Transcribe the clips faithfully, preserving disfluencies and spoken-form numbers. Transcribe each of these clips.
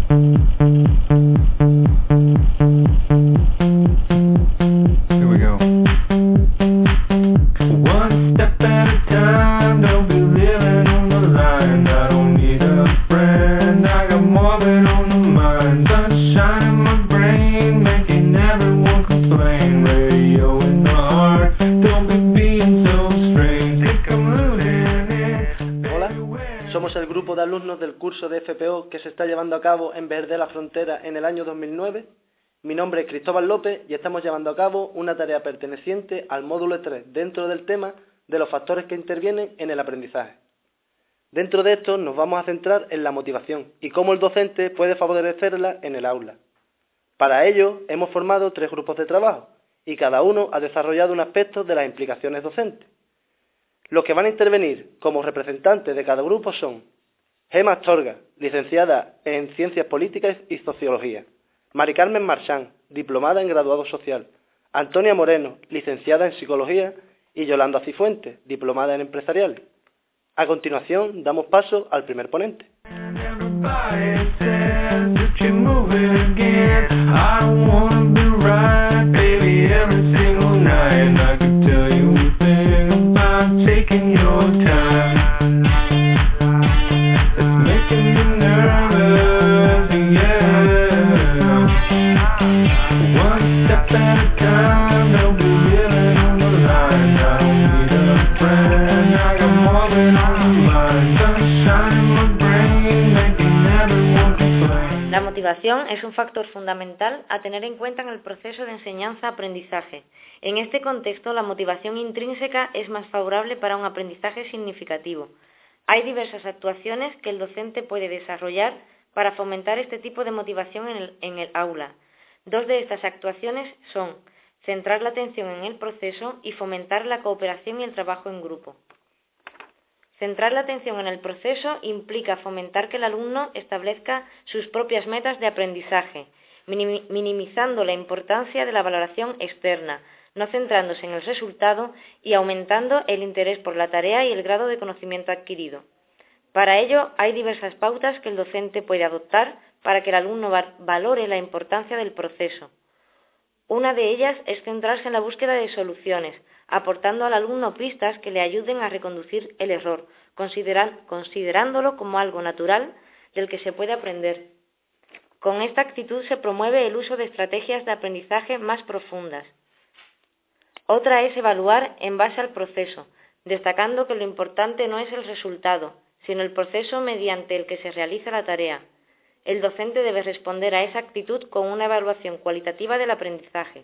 De F P O que se está llevando a cabo en Verde la Frontera en el año dos mil nueve. Mi nombre es Cristóbal López y estamos llevando a cabo una tarea perteneciente al módulo tres dentro del tema de los factores que intervienen en el aprendizaje. Dentro de esto nos vamos a centrar en la motivación y cómo el docente puede favorecerla en el aula. Para ello hemos formado tres grupos de trabajo y cada uno ha desarrollado un aspecto de las implicaciones docentes. Los que van a intervenir como representantes de cada grupo son Gema Astorga, licenciada en Ciencias Políticas y Sociología. Mari Carmen Marchán, diplomada en Graduado Social. Antonia Moreno, licenciada en Psicología. Y Yolanda Cifuentes, diplomada en Empresariales. A continuación, damos paso al primer ponente. La motivación es un factor fundamental a tener en cuenta en el proceso de enseñanza-aprendizaje. En este contexto, la motivación intrínseca es más favorable para un aprendizaje significativo. Hay diversas actuaciones que el docente puede desarrollar para fomentar este tipo de motivación en el, en el aula. Dos de estas actuaciones son centrar la atención en el proceso y fomentar la cooperación y el trabajo en grupo. Centrar la atención en el proceso implica fomentar que el alumno establezca sus propias metas de aprendizaje, minimizando la importancia de la valoración externa, no centrándose en el resultado y aumentando el interés por la tarea y el grado de conocimiento adquirido. Para ello, hay diversas pautas que el docente puede adoptar para que el alumno valore la importancia del proceso. Una de ellas es centrarse en la búsqueda de soluciones, aportando al alumno pistas que le ayuden a reconducir el error, considerar, considerándolo como algo natural del que se puede aprender. Con esta actitud se promueve el uso de estrategias de aprendizaje más profundas. Otra es evaluar en base al proceso, destacando que lo importante no es el resultado, sino el proceso mediante el que se realiza la tarea. El docente debe responder a esa actitud con una evaluación cualitativa del aprendizaje.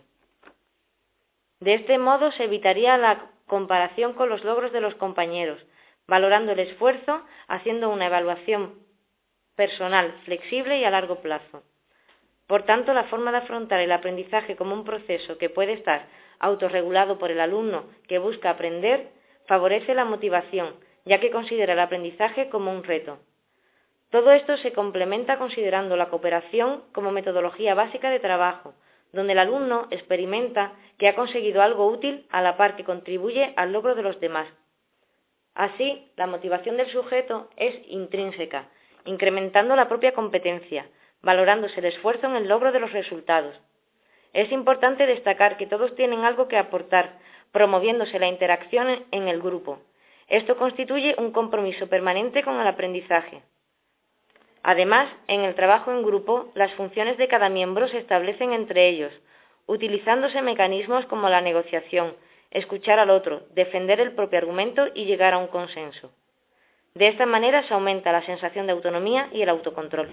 De este modo se evitaría la comparación con los logros de los compañeros, valorando el esfuerzo, haciendo una evaluación personal, flexible y a largo plazo. Por tanto, la forma de afrontar el aprendizaje como un proceso que puede estar autorregulado por el alumno que busca aprender, favorece la motivación, ya que considera el aprendizaje como un reto. Todo esto se complementa considerando la cooperación como metodología básica de trabajo, donde el alumno experimenta que ha conseguido algo útil a la par que contribuye al logro de los demás. Así, la motivación del sujeto es intrínseca, incrementando la propia competencia, valorándose el esfuerzo en el logro de los resultados. Es importante destacar que todos tienen algo que aportar, promoviéndose la interacción en el grupo. Esto constituye un compromiso permanente con el aprendizaje. Además, en el trabajo en grupo, las funciones de cada miembro se establecen entre ellos, utilizándose mecanismos como la negociación, escuchar al otro, defender el propio argumento y llegar a un consenso. De esta manera se aumenta la sensación de autonomía y el autocontrol.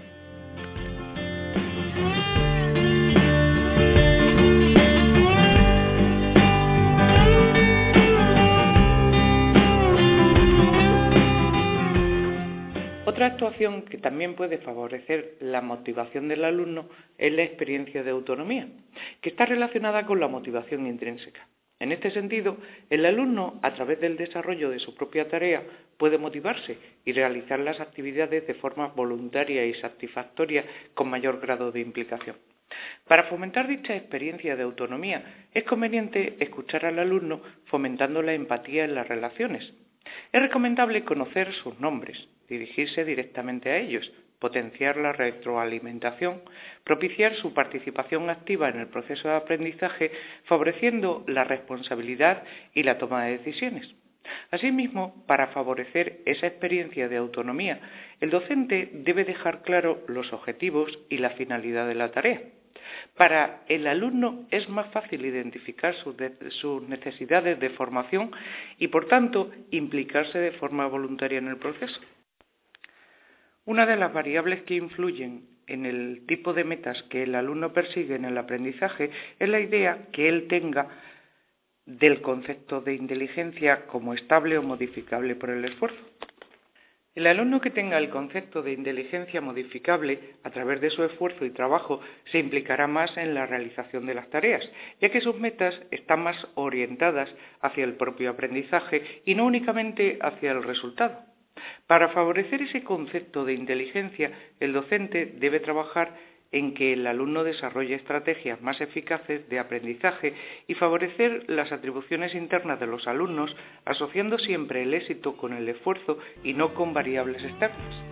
Otra actuación que también puede favorecer la motivación del alumno es la experiencia de autonomía, que está relacionada con la motivación intrínseca. En este sentido, el alumno, a través del desarrollo de su propia tarea, puede motivarse y realizar las actividades de forma voluntaria y satisfactoria con mayor grado de implicación. Para fomentar dicha experiencia de autonomía, es conveniente escuchar al alumno fomentando la empatía en las relaciones. Es recomendable conocer sus nombres, dirigirse directamente a ellos, potenciar la retroalimentación, propiciar su participación activa en el proceso de aprendizaje, favoreciendo la responsabilidad y la toma de decisiones. Asimismo, para favorecer esa experiencia de autonomía, el docente debe dejar claro los objetivos y la finalidad de la tarea. Para el alumno es más fácil identificar sus, de, sus necesidades de formación y, por tanto, implicarse de forma voluntaria en el proceso. Una de las variables que influyen en el tipo de metas que el alumno persigue en el aprendizaje es la idea que él tenga del concepto de inteligencia como estable o modificable por el esfuerzo. El alumno que tenga el concepto de inteligencia modificable a través de su esfuerzo y trabajo se implicará más en la realización de las tareas, ya que sus metas están más orientadas hacia el propio aprendizaje y no únicamente hacia el resultado. Para favorecer ese concepto de inteligencia, el docente debe trabajar en que el alumno desarrolle estrategias más eficaces de aprendizaje y favorecer las atribuciones internas de los alumnos, asociando siempre el éxito con el esfuerzo y no con variables externas.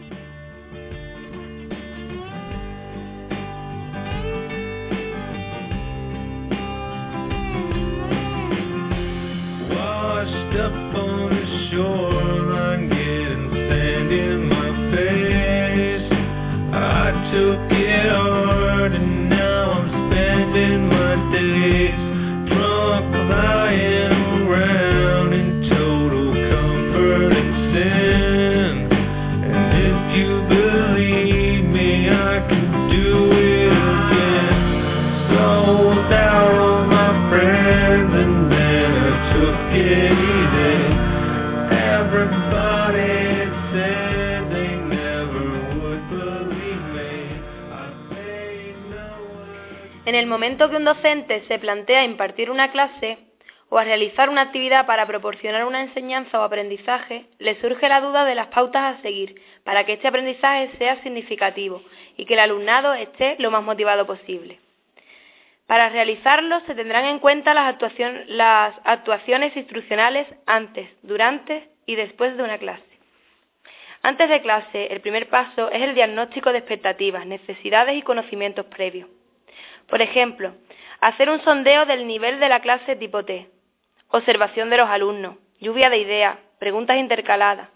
En el momento que un docente se plantea impartir una clase o a realizar una actividad para proporcionar una enseñanza o aprendizaje, le surge la duda de las pautas a seguir para que este aprendizaje sea significativo y que el alumnado esté lo más motivado posible. Para realizarlo se tendrán en cuenta las, actuación, las actuaciones instruccionales antes, durante y después de una clase. Antes de clase, el primer paso es el diagnóstico de expectativas, necesidades y conocimientos previos. Por ejemplo, hacer un sondeo del nivel de la clase tipo T, observación de los alumnos, lluvia de ideas, preguntas intercaladas.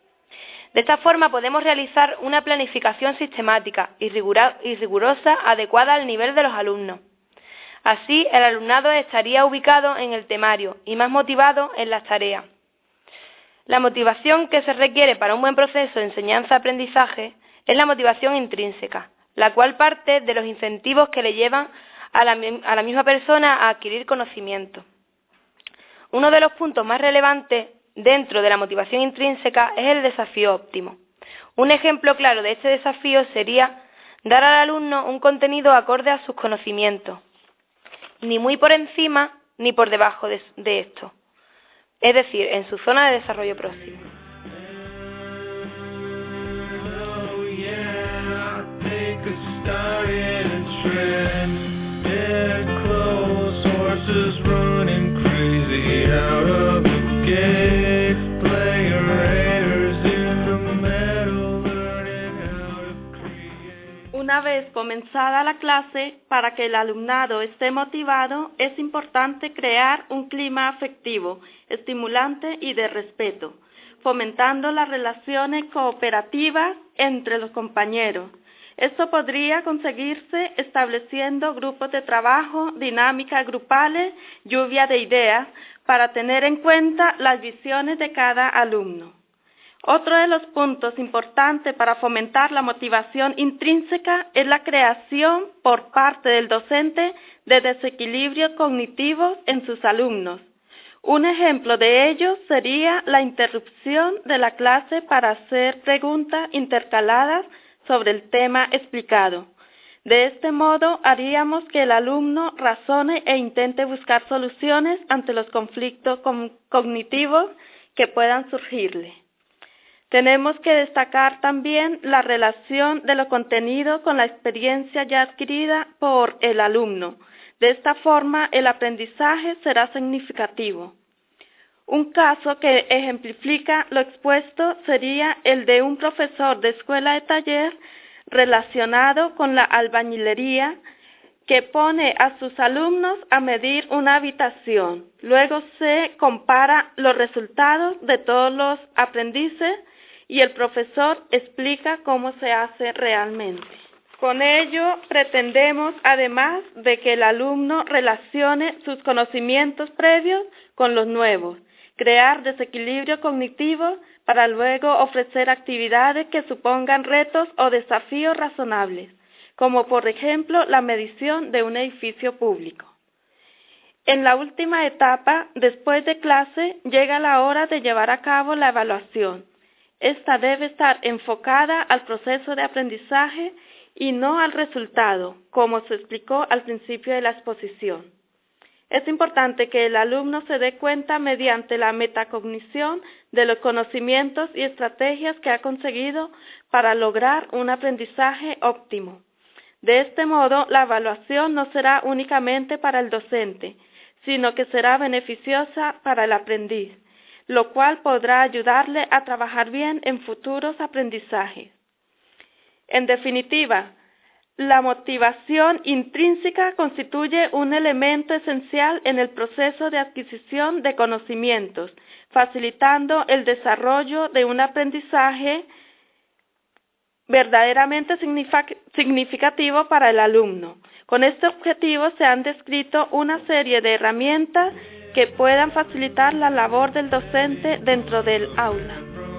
De esta forma podemos realizar una planificación sistemática y rigurosa adecuada al nivel de los alumnos. Así, el alumnado estaría ubicado en el temario y más motivado en las tareas. La motivación que se requiere para un buen proceso de enseñanza-aprendizaje es la motivación intrínseca, la cual parte de los incentivos que le llevan a la, a la misma persona a adquirir conocimiento. Uno de los puntos más relevantes dentro de la motivación intrínseca es el desafío óptimo. Un ejemplo claro de este desafío sería dar al alumno un contenido acorde a sus conocimientos, ni muy por encima ni por debajo de, de esto, es decir, en su zona de desarrollo próximo. Una vez comenzada la clase, para que el alumnado esté motivado, es importante crear un clima afectivo, estimulante y de respeto, fomentando las relaciones cooperativas entre los compañeros. Esto podría conseguirse estableciendo grupos de trabajo, dinámicas grupales, lluvia de ideas, para tener en cuenta las visiones de cada alumno. Otro de los puntos importantes para fomentar la motivación intrínseca es la creación por parte del docente de desequilibrios cognitivos en sus alumnos. Un ejemplo de ello sería la interrupción de la clase para hacer preguntas intercaladas sobre el tema explicado. De este modo, haríamos que el alumno razone e intente buscar soluciones ante los conflictos cognitivos que puedan surgirle. Tenemos que destacar también la relación de lo contenido con la experiencia ya adquirida por el alumno. De esta forma, el aprendizaje será significativo. Un caso que ejemplifica lo expuesto sería el de un profesor de escuela de taller relacionado con la albañilería que pone a sus alumnos a medir una habitación. Luego se compara los resultados de todos los aprendices y el profesor explica cómo se hace realmente. Con ello pretendemos, además de que el alumno relacione sus conocimientos previos con los nuevos, crear desequilibrio cognitivo para luego ofrecer actividades que supongan retos o desafíos razonables, como por ejemplo la medición de un edificio público. En la última etapa, después de clase, llega la hora de llevar a cabo la evaluación. Esta debe estar enfocada al proceso de aprendizaje y no al resultado, como se explicó al principio de la exposición. Es importante que el alumno se dé cuenta mediante la metacognición de los conocimientos y estrategias que ha conseguido para lograr un aprendizaje óptimo. De este modo, la evaluación no será únicamente para el docente, sino que será beneficiosa para el aprendiz, lo cual podrá ayudarle a trabajar bien en futuros aprendizajes. En definitiva, la motivación intrínseca constituye un elemento esencial en el proceso de adquisición de conocimientos, facilitando el desarrollo de un aprendizaje verdaderamente significativo para el alumno. Con este objetivo se han descrito una serie de herramientas que puedan facilitar la labor del docente dentro del aula.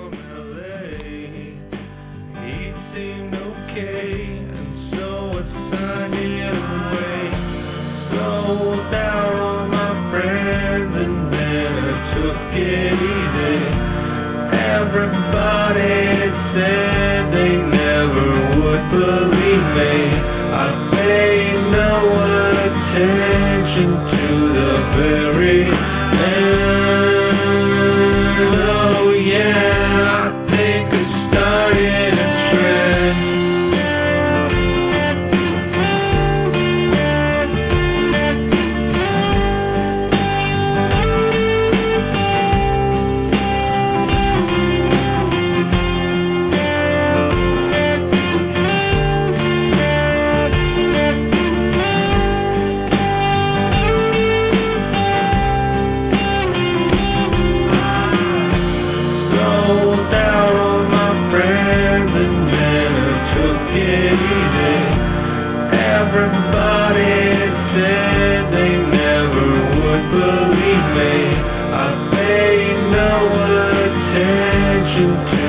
Everybody said they never would believe me. I pay no attention to the very end. Oh yeah, I think I started a trend. Everybody said they never would believe me. I paid no attention to